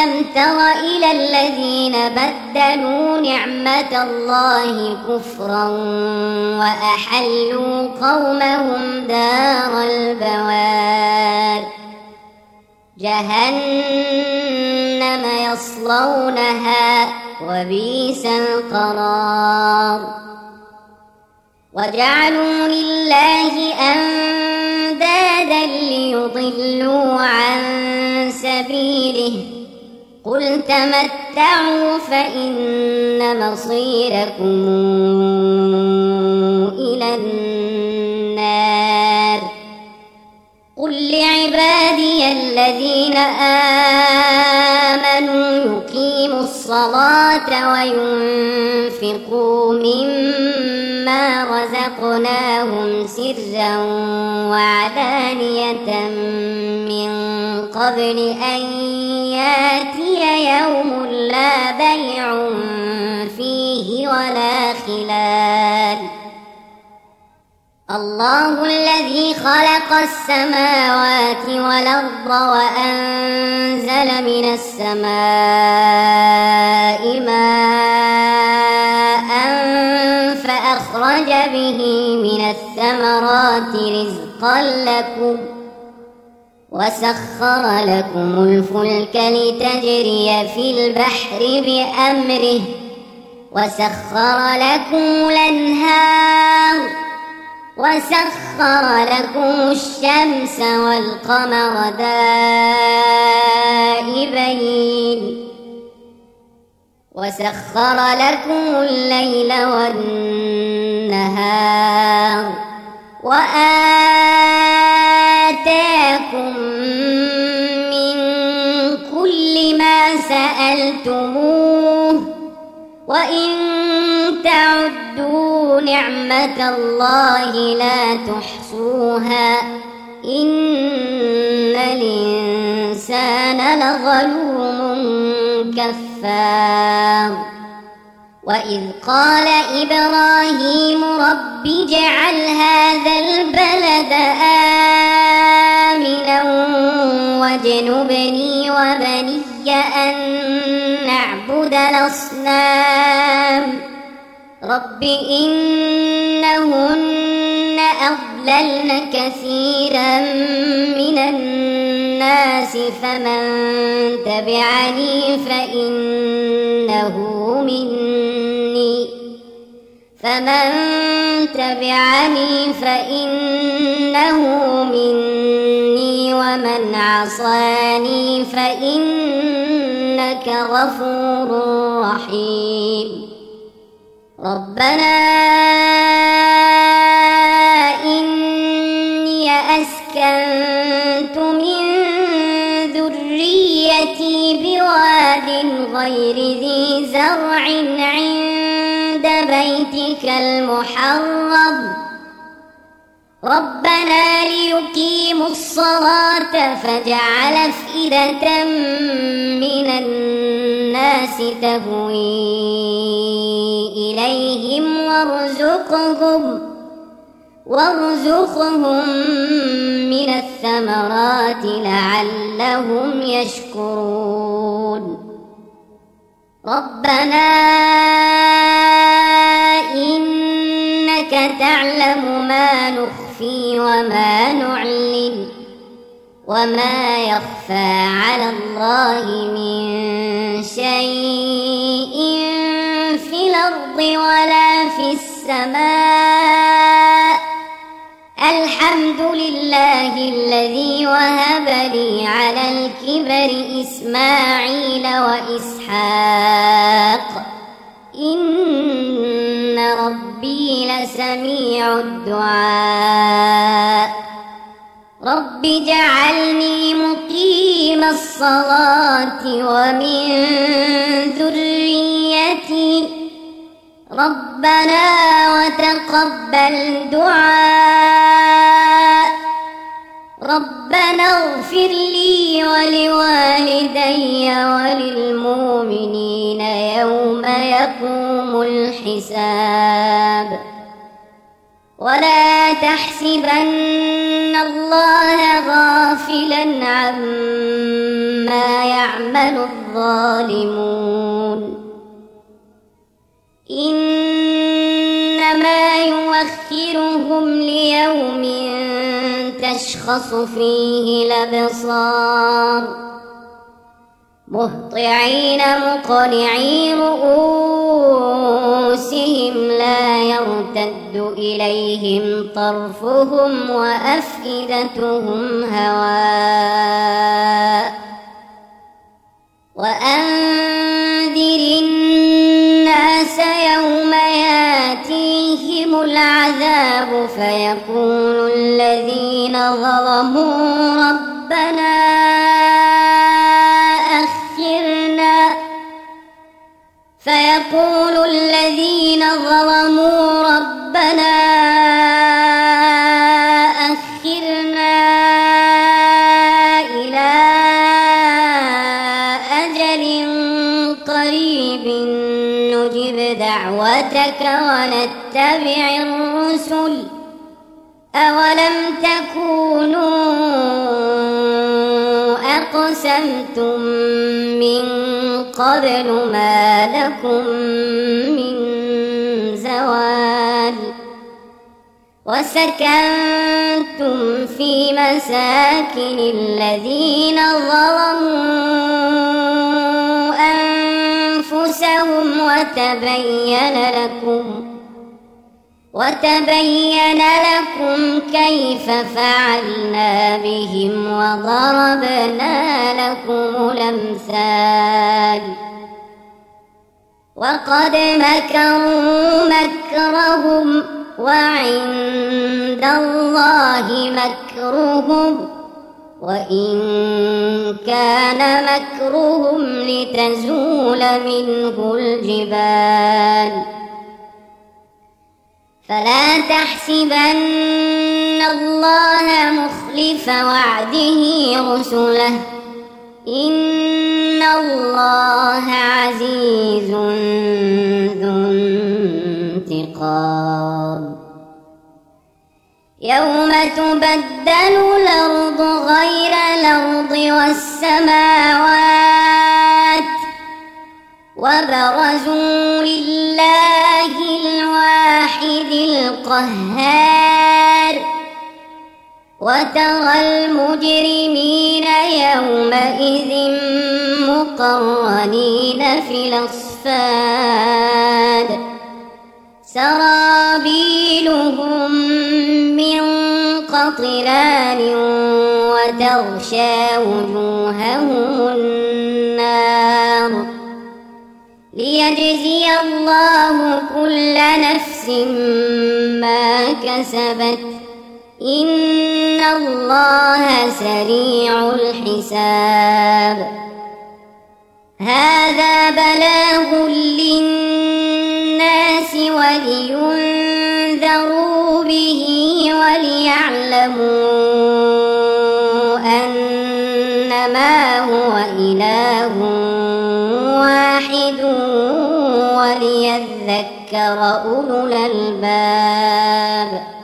ألم تر إلى الذين بدلوا نعمة الله كفرا وأحلوا قومهم دار البوار جهنم يصلونها وبئس القرار وجعلوا لله أندادا ليضلوا عن سبيله قل تمتعوا فإن مصيركم إلى النار قل لعبادي الذين آمنوا يقيموا الصلاة وينفقوا مما رزقناهم سرا وعلانية من قبل أن ياتي يوم لا بيع فيه ولا خلال الله الذي خلق السماوات والأرض وأنزل من السماء ماء فأخرج به من الثمرات رزقا لكم وسخر لكم الفلك لتجري في البحر بأمره وسخر لكم الأنهار وسخر لكم الشمس والقمر دائبين وسخر لكم الليل والنهار وآتاكم من كل ما سألتموه وإن تعدوا نعمة الله لا تحصوها إن الإنسان لظلوم كفار وإذ قال إبراهيم رب اجعل هذا البلد آمنا واجنبني وبني أن نعبد الأصنام رب إنهن أضللن كثيرا من الناس فمن تبعني فإنه مني ومن عصاني فإنك غفور رحيم ربنا إني أسكنت من ذريتي بواد غير ذي زرع عند بيتك المحرم ربنا ليقيموا الصلاة فاجعل أفئدة من الناس تهوي إليهم وارزقهم من الثمرات لعلهم يشكرون ربنا إنك تعلم ما نخفي وما نعلن وما يخفى على الله من شيء في الأرض ولا في السماء الحمد لله الذي وهب لي على الكبر إسماعيل وإسحاق إن ربي لسميع الدعاء رب اجعلني مقيم الصلاة ومن ذريتي ربنا وتقبل دعاء ربنا اغفر لي ولوالدي وللمؤمنين يوم يقوم الحساب ولا تحسبن الله غافلا عما يعمل الظالمون إنما يؤخرهم ليوم تشخص فيه الأبصار مهطعين مقنعي رؤوسهم لا يرتد إليهم طرفهم وأفئدتهم هواء وأنذر الناس يوم ياتيهم العذاب فيقول الذين ظلموا ربنا أخرنا إلى أجل قريب نجب دعوتك ونتبع الرسل أولم تكونوا أقسمتم من قبل ما لكم من زوال وسكنتم في مساكن الذين ظلموا أنفسهم وتبين لكم كيف فعلنا بهم وضربنا لكم الأمثال وقد مكروا مكرهم وعند الله مكرهم وإن كان مكرهم لتزول منه الجبال فلا تحسبن الله مخلف وعده رسله إن الله عزيز ذو انتقام يوم تبدل الأرض غير الأرض والسماوات وبرزوا لله الواحد القهار وترى المجرمين يومئذ مقرنين في الأصفاد سرابيلهم من قطران وتغشى وجوههم النار ليجزي الله كل نفس ما كسبت إن الله سريع الحساب هذا بلاغ للناس ولينذروا به وليعلموا أنما هو إله واحد وليذكر أولو الألباب